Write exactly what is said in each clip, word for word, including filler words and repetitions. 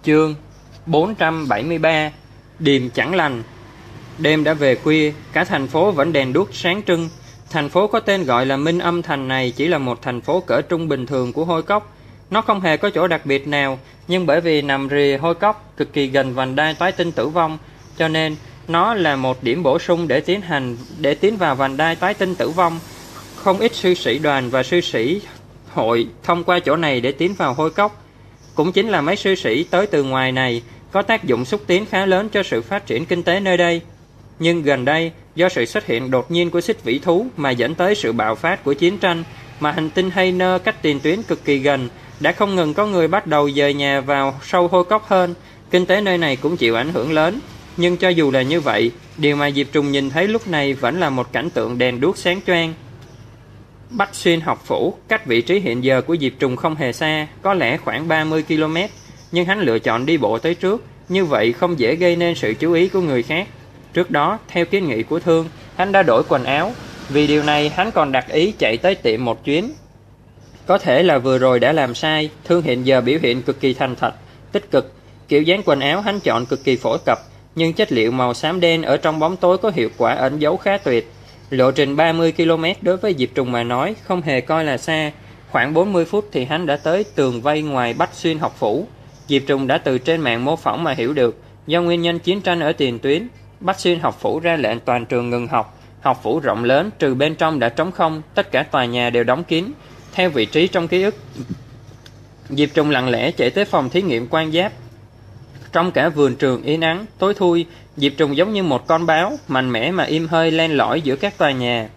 Chương bốn trăm bảy mươi ba. Điềm chẳng lành. Đêm đã về khuya, cả thành phố vẫn đèn đuốc sáng trưng. Thành phố có tên gọi là Minh Âm Thành này chỉ là một thành phố cỡ trung bình thường của Hôi Cốc. Nó không hề có chỗ đặc biệt nào, nhưng bởi vì nằm rìa Hôi Cốc, cực kỳ gần vành đai toái tinh tử vong, cho nên nó là một điểm bổ sung để tiến hành để tiến vào vành đai toái tinh tử vong. Không ít sư sĩ đoàn và sư sĩ hội thông qua chỗ này để tiến vào Hôi Cốc. Cũng chính là mấy sư sĩ tới từ ngoài này có tác dụng xúc tiến khá lớn cho sự phát triển kinh tế nơi đây. Nhưng gần đây, do sự xuất hiện đột nhiên của xích vĩ thú mà dẫn tới sự bạo phát của chiến tranh, mà hành tinh Hayner cách tiền tuyến cực kỳ gần, đã không ngừng có người bắt đầu dời nhà vào sâu Hôi Cốc hơn. Kinh tế nơi này cũng chịu ảnh hưởng lớn. Nhưng cho dù là như vậy, điều mà Diệp Trùng nhìn thấy lúc này vẫn là một cảnh tượng đèn đuốc sáng choang. Bách Xuyên học phủ, cách vị trí hiện giờ của Diệp Trùng không hề xa, có lẽ khoảng ba mươi ki lô mét, nhưng hắn lựa chọn đi bộ tới trước, như vậy không dễ gây nên sự chú ý của người khác. Trước đó, theo kiến nghị của Thương, hắn đã đổi quần áo, vì điều này hắn còn đặt ý chạy tới tiệm một chuyến. Có thể là vừa rồi đã làm sai, Thương hiện giờ biểu hiện cực kỳ thành thật, tích cực, kiểu dáng quần áo hắn chọn cực kỳ phổ cập, nhưng chất liệu màu xám đen ở trong bóng tối có hiệu quả ẩn giấu khá tuyệt. Lộ trình ba mươi ki lô mét đối với Diệp Trùng mà nói không hề coi là xa. Khoảng bốn mươi phút thì hắn đã tới tường vây ngoài Bách Xuyên học phủ. Diệp Trùng đã từ trên mạng mô phỏng mà hiểu được, do nguyên nhân chiến tranh ở tiền tuyến, Bách Xuyên học phủ ra lệnh toàn trường ngừng học. Học phủ rộng lớn, trừ bên trong đã trống không, tất cả tòa nhà đều đóng kín. Theo vị trí trong ký ức, Diệp Trùng lặng lẽ chạy tới phòng thí nghiệm quan giáp. Trong cả vườn trường yên ắng, tối thui, Diệp Trùng giống như một con báo, mạnh mẽ mà im hơi len lỏi giữa các tòa nhà.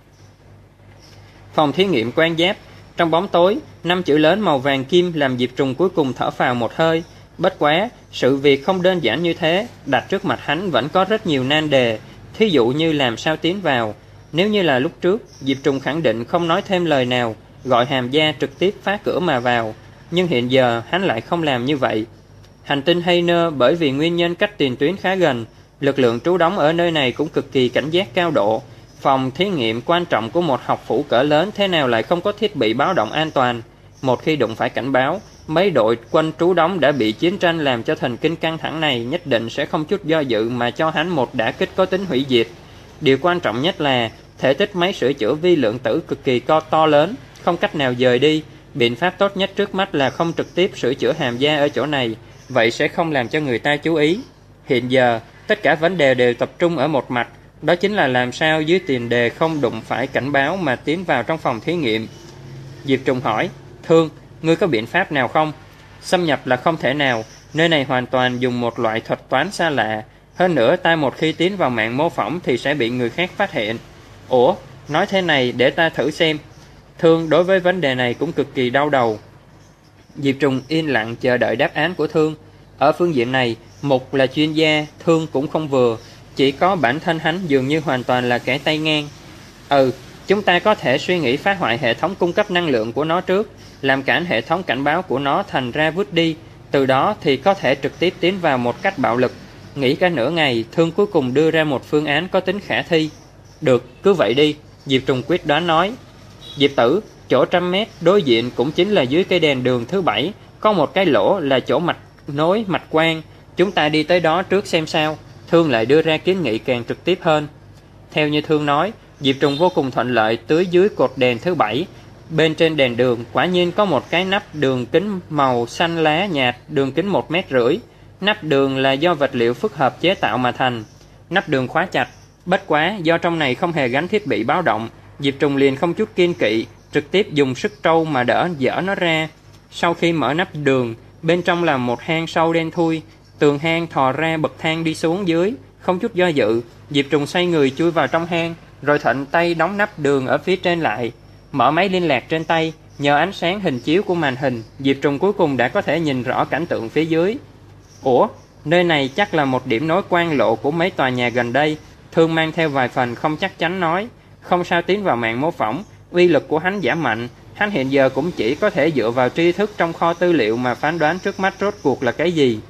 Phòng thí nghiệm quan giáp, trong bóng tối, năm chữ lớn màu vàng kim làm Diệp Trùng cuối cùng thở phào một hơi. Bất quá, sự việc không đơn giản như thế, đặt trước mặt hắn vẫn có rất nhiều nan đề, thí dụ như làm sao tiến vào. Nếu như là lúc trước, Diệp Trùng khẳng định không nói thêm lời nào, gọi Hàm Gia trực tiếp phá cửa mà vào, nhưng hiện giờ hắn lại không làm như vậy. Hành tinh Hayner bởi vì nguyên nhân cách tiền tuyến khá gần, lực lượng trú đóng ở nơi này cũng cực kỳ cảnh giác cao độ. Phòng thí nghiệm quan trọng của một học phủ cỡ lớn thế nào lại không có thiết bị báo động an toàn. Một khi đụng phải cảnh báo, mấy đội quân trú đóng đã bị chiến tranh làm cho thần kinh căng thẳng này nhất định sẽ không chút do dự mà cho hắn một đả kích có tính hủy diệt. Điều quan trọng nhất là thể tích máy sửa chữa vi lượng tử cực kỳ co to lớn, không cách nào dời đi. Biện pháp tốt nhất trước mắt là không trực tiếp sửa chữa Hàm Gia ở chỗ này, vậy sẽ không làm cho người ta chú ý. Hiện giờ, tất cả vấn đề đều tập trung ở một mặt, đó chính là làm sao dưới tiền đề không đụng phải cảnh báo mà tiến vào trong phòng thí nghiệm. Diệp Trùng hỏi, Thương, ngươi có biện pháp nào không? Xâm nhập là không thể nào, nơi này hoàn toàn dùng một loại thuật toán xa lạ. Hơn nữa, ta một khi tiến vào mạng mô phỏng thì sẽ bị người khác phát hiện. Ủa, nói thế này để ta thử xem. Thương đối với vấn đề này cũng cực kỳ đau đầu. Diệp Trùng yên lặng chờ đợi đáp án của Thương. Ở phương diện này, Mục là chuyên gia, Thương cũng không vừa, chỉ có bản thân hắn dường như hoàn toàn là kẻ tay ngang. Ừ, chúng ta có thể suy nghĩ phá hoại hệ thống cung cấp năng lượng của nó trước, làm cản hệ thống cảnh báo của nó thành ra vứt đi, từ đó thì có thể trực tiếp tiến vào một cách bạo lực. Nghĩ cả nửa ngày, Thương cuối cùng đưa ra một phương án có tính khả thi. Được, cứ vậy đi, Diệp Trùng quyết đoán nói. Diệp Tử, chỗ trăm mét đối diện cũng chính là dưới cây đèn đường thứ bảy, có một cái lỗ là chỗ mạch nối mạch quang, chúng ta đi tới đó trước xem sao. Thương lại đưa ra kiến nghị càng trực tiếp hơn. Theo như Thương nói, Diệp Trùng vô cùng thuận lợi tưới dưới cột đèn thứ bảy. Bên trên đèn đường quả nhiên có một cái nắp đường kính màu xanh lá nhạt, đường kính một mét rưỡi. Nắp đường là do vật liệu phức hợp chế tạo mà thành. Nắp đường khóa chặt, bất quá do trong này không hề gắn thiết bị báo động, Diệp Trùng liền không chút kiên kỵ, trực tiếp dùng sức trâu mà đỡ dỡ nó ra. Sau khi mở nắp đường, bên trong là một hang sâu đen thui, tường hang thò ra bậc thang đi xuống dưới. Không chút do dự, Diệp Trùng xoay người chui vào trong hang, rồi thuận tay đóng nắp đường ở phía trên lại. Mở máy liên lạc trên tay, nhờ ánh sáng hình chiếu của màn hình, Diệp Trùng cuối cùng đã có thể nhìn rõ cảnh tượng phía dưới. Ủa, nơi này chắc là một điểm nối quan lộ của mấy tòa nhà gần đây. Thương mang theo vài phần không chắc chắn nói, không sao tiến vào mạng mô phỏng, uy lực của hắn giảm mạnh. Hắn hiện giờ cũng chỉ có thể dựa vào tri thức trong kho tư liệu mà phán đoán trước mắt rốt cuộc là cái gì.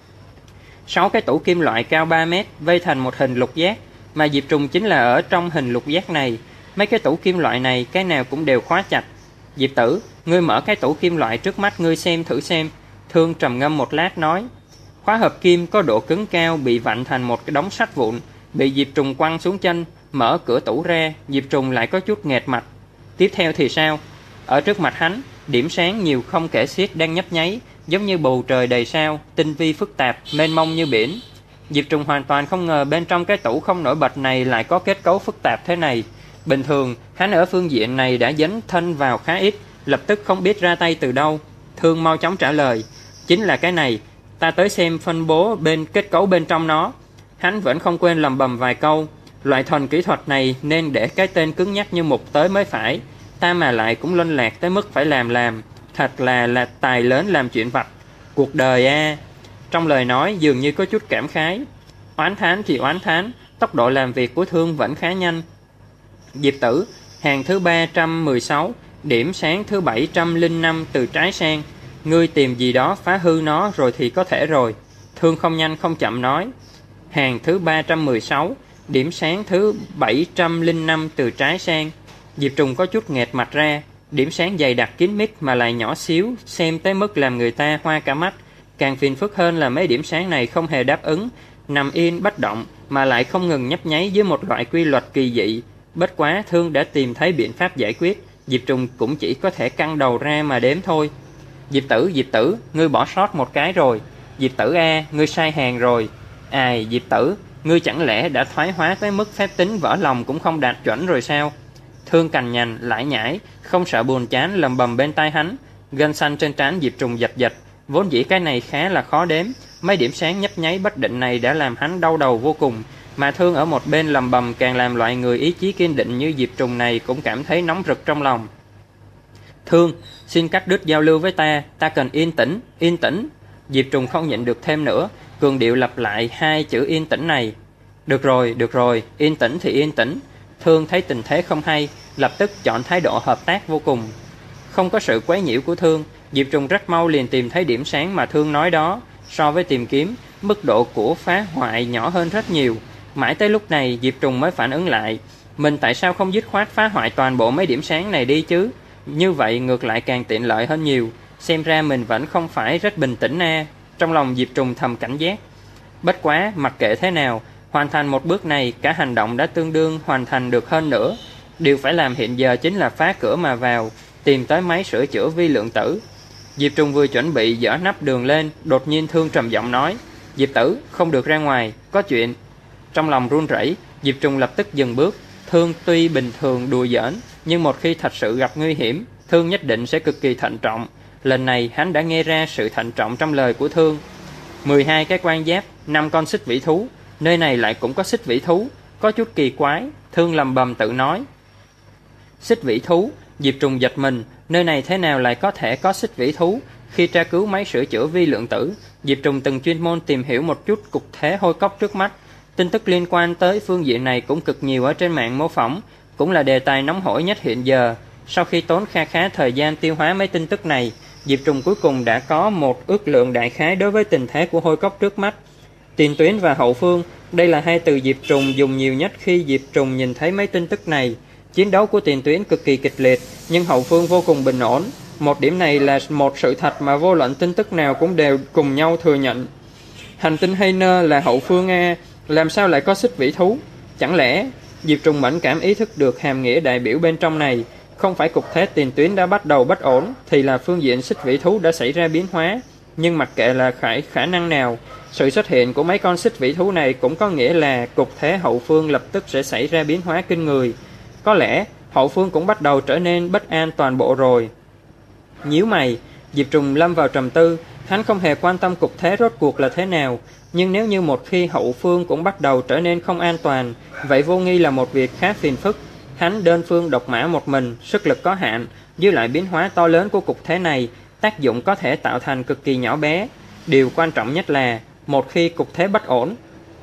Sáu cái tủ kim loại cao ba mét vây thành một hình lục giác, mà Diệp Trùng chính là ở trong hình lục giác này. Mấy cái tủ kim loại này cái nào cũng đều khóa chặt. Diệp Tử, ngươi mở cái tủ kim loại trước mắt ngươi xem thử xem. Thương trầm ngâm một lát nói, Khóa hợp kim có độ cứng cao bị vặn thành một cái đống sắt vụn, bị Diệp Trùng quăng xuống chân. Mở cửa tủ ra, Diệp Trùng lại có chút nghẹt mặt. Tiếp theo thì sao? Ở trước mặt hắn, điểm sáng nhiều không kể xiết đang nhấp nháy, giống như bầu trời đầy sao, tinh vi phức tạp, mênh mông như biển. Diệp Trùng hoàn toàn không ngờ bên trong cái tủ không nổi bật này lại có kết cấu phức tạp thế này. Bình thường, hắn ở phương diện này đã dấn thân vào khá ít, lập tức không biết ra tay từ đâu. Thương mau chóng trả lời, chính là cái này, ta tới xem phân bố bên kết cấu bên trong nó. Hắn vẫn không quên lầm bầm vài câu, loại thuần kỹ thuật này nên để cái tên cứng nhắc như mục tới mới phải. Ta mà lại cũng luân lạc tới mức phải làm làm, thật là là tài lớn làm chuyện vặt. Cuộc đời a à. Trong lời nói dường như có chút cảm khái. Oán thán thì oán thán, tốc độ làm việc của Thương vẫn khá nhanh. Diệp Tử, hàng thứ ba trăm mười sáu, điểm sáng thứ bảy trăm lẻ năm từ trái sang. Ngươi tìm gì đó phá hư nó rồi thì có thể rồi. Thương không nhanh không chậm nói. Hàng thứ ba trăm mười sáu, điểm sáng thứ bảy trăm lẻ năm từ trái sang. Diệp Trùng có chút nghẹt mặt ra. Điểm sáng dày đặc kín mít mà lại nhỏ xíu, xem tới mức làm người ta hoa cả mắt. Càng phiền phức hơn là mấy điểm sáng này không hề đáp ứng, nằm yên bất động mà lại không ngừng nhấp nháy dưới một loại quy luật kỳ dị. Bất quá Thương đã tìm thấy biện pháp giải quyết, Diệp Trùng cũng chỉ có thể căng đầu ra mà đếm thôi. Diệp Tử, Diệp Tử, ngươi bỏ sót một cái rồi. Diệp Tử a, ngươi sai hàng rồi. Ai, Diệp Tử, ngươi chẳng lẽ đã thoái hóa tới mức phép tính vỡ lòng cũng không đạt chuẩn rồi sao? Thương cằn nhằn, lải nhải, không sợ buồn chán lầm bầm bên tai hắn. Gân xanh trên trán Diệp Trùng giật giật, vốn dĩ cái này khá là khó đếm. Mấy điểm sáng nhấp nháy bất định này đã làm hắn đau đầu vô cùng. Mà Thương ở một bên lầm bầm càng làm loại người ý chí kiên định như Diệp Trùng này cũng cảm thấy nóng rực trong lòng. Thương, xin cắt đứt giao lưu với ta, ta cần yên tĩnh, yên tĩnh. Diệp Trùng không nhịn được thêm nữa, cường điệu lặp lại hai chữ yên tĩnh này. Được rồi, được rồi, yên tĩnh thì yên tĩnh. Thương thấy tình thế không hay, lập tức chọn thái độ hợp tác vô cùng. Không có sự quấy nhiễu của Thương, Diệp Trùng rất mau liền tìm thấy điểm sáng mà Thương nói đó. So với tìm kiếm, mức độ của phá hoại nhỏ hơn rất nhiều. Mãi tới lúc này Diệp Trùng mới phản ứng lại, mình tại sao không dứt khoát phá hoại toàn bộ mấy điểm sáng này đi chứ? Như vậy ngược lại càng tiện lợi hơn nhiều. Xem ra mình vẫn không phải rất bình tĩnh a. Trong lòng Diệp Trùng thầm cảnh giác. Bất quá mặc kệ thế nào, hoàn thành một bước này, cả hành động đã tương đương hoàn thành được hơn nữa. Điều phải làm hiện giờ chính là phá cửa mà vào, tìm tới máy sửa chữa vi lượng tử. Diệp Trùng vừa chuẩn bị dỡ nắp đường lên, đột nhiên Thương trầm giọng nói, Diệp Tử, không được ra ngoài, có chuyện. Trong lòng run rẩy, Diệp Trùng lập tức dừng bước. Thương tuy bình thường đùa giỡn, nhưng một khi thật sự gặp nguy hiểm, Thương nhất định sẽ cực kỳ thận trọng. Lần này hắn đã nghe ra sự thận trọng trong lời của Thương. mười hai cái quan giáp, năm con xích vĩ thú, nơi này lại cũng có xích vĩ thú, có chút kỳ quái. Thương lầm bầm tự nói. Xích vĩ thú? Diệp Trùng giật mình, nơi này thế nào lại có thể có xích vĩ thú? Khi tra cứu máy sửa chữa vi lượng tử, Diệp Trùng từng chuyên môn tìm hiểu một chút cục thế hôi cốc trước mắt. Tin tức liên quan tới phương diện này cũng cực nhiều ở trên mạng mô phỏng, cũng là đề tài nóng hổi nhất hiện giờ. Sau khi tốn kha khá thời gian tiêu hóa mấy tin tức này, Diệp Trùng cuối cùng đã có một ước lượng đại khái đối với tình thế của hôi cốc trước mắt. Tiền tuyến và hậu phương, đây là hai từ Diệp Trùng dùng nhiều nhất khi Diệp Trùng nhìn thấy mấy tin tức này. Chiến đấu của tiền tuyến cực kỳ kịch liệt, nhưng hậu phương vô cùng bình ổn. Một điểm này là một sự thật mà vô luận tin tức nào cũng đều cùng nhau thừa nhận. Hành tinh Hayner là hậu phương A, làm sao lại có xích vĩ thú? Chẳng lẽ Diệp Trùng mẫn cảm ý thức được hàm nghĩa đại biểu bên trong này? Không phải cục thế tiền tuyến đã bắt đầu bất ổn, thì là phương diện xích vĩ thú đã xảy ra biến hóa. Nhưng mặc kệ là khả, khả năng nào, sự xuất hiện của mấy con xích vĩ thú này cũng có nghĩa là cục thế hậu phương lập tức sẽ xảy ra biến hóa kinh người. Có lẽ hậu phương cũng bắt đầu trở nên bất an toàn bộ rồi. Nhíu mày, Diệp Trùng lâm vào trầm tư. Hắn không hề quan tâm cục thế rốt cuộc là thế nào, nhưng nếu như một khi hậu phương cũng bắt đầu trở nên không an toàn, vậy vô nghi là một việc khá phiền phức. Hắn đơn phương độc mã một mình, sức lực có hạn, với lại biến hóa to lớn của cục thế này, tác dụng có thể tạo thành cực kỳ nhỏ bé. Điều quan trọng nhất là, một khi cục thế bất ổn,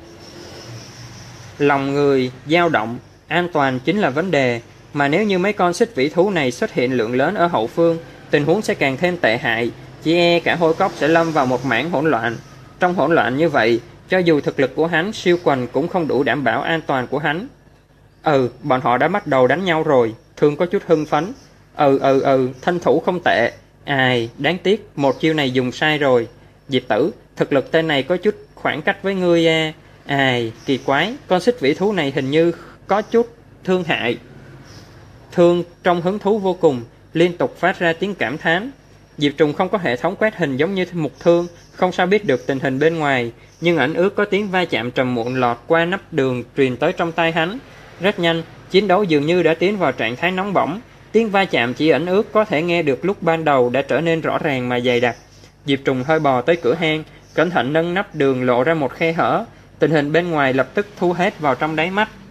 lòng người dao động, an toàn chính là vấn đề. Mà nếu như mấy con xích vĩ thú này xuất hiện lượng lớn ở hậu phương, tình huống sẽ càng thêm tệ hại. Chỉ e cả hôi cốc sẽ lâm vào một mảng hỗn loạn. Trong hỗn loạn như vậy, cho dù thực lực của hắn siêu quần cũng không đủ đảm bảo an toàn của hắn. Ừ, bọn họ đã bắt đầu đánh nhau rồi. Thương có chút hưng phấn. Ừ ừ ừ, thân thủ không tệ. Ai, đáng tiếc, một chiêu này dùng sai rồi. Diệp Tử, Thực lực tên này có chút khoảng cách với ngươi à. Ai, kỳ quái, con xích vĩ thú này hình như có chút thương hại. Thương trong hứng thú vô cùng, liên tục phát ra tiếng cảm thán. Diệp Trùng không có hệ thống quét hình giống như Mục Thương, không sao biết được tình hình bên ngoài, nhưng ảnh ước có tiếng va chạm trầm muộn lọt qua nắp đường truyền tới trong tai hắn. Rất nhanh, chiến đấu dường như đã tiến vào trạng thái nóng bỏng. Tiếng va chạm chỉ ảnh ước có thể nghe được lúc ban đầu đã trở nên rõ ràng mà dày đặc. Diệp Trùng hơi bò tới cửa hang, cẩn thận nâng nắp đường lộ ra một khe hở. Tình hình bên ngoài lập tức thu hết vào trong đáy mắt.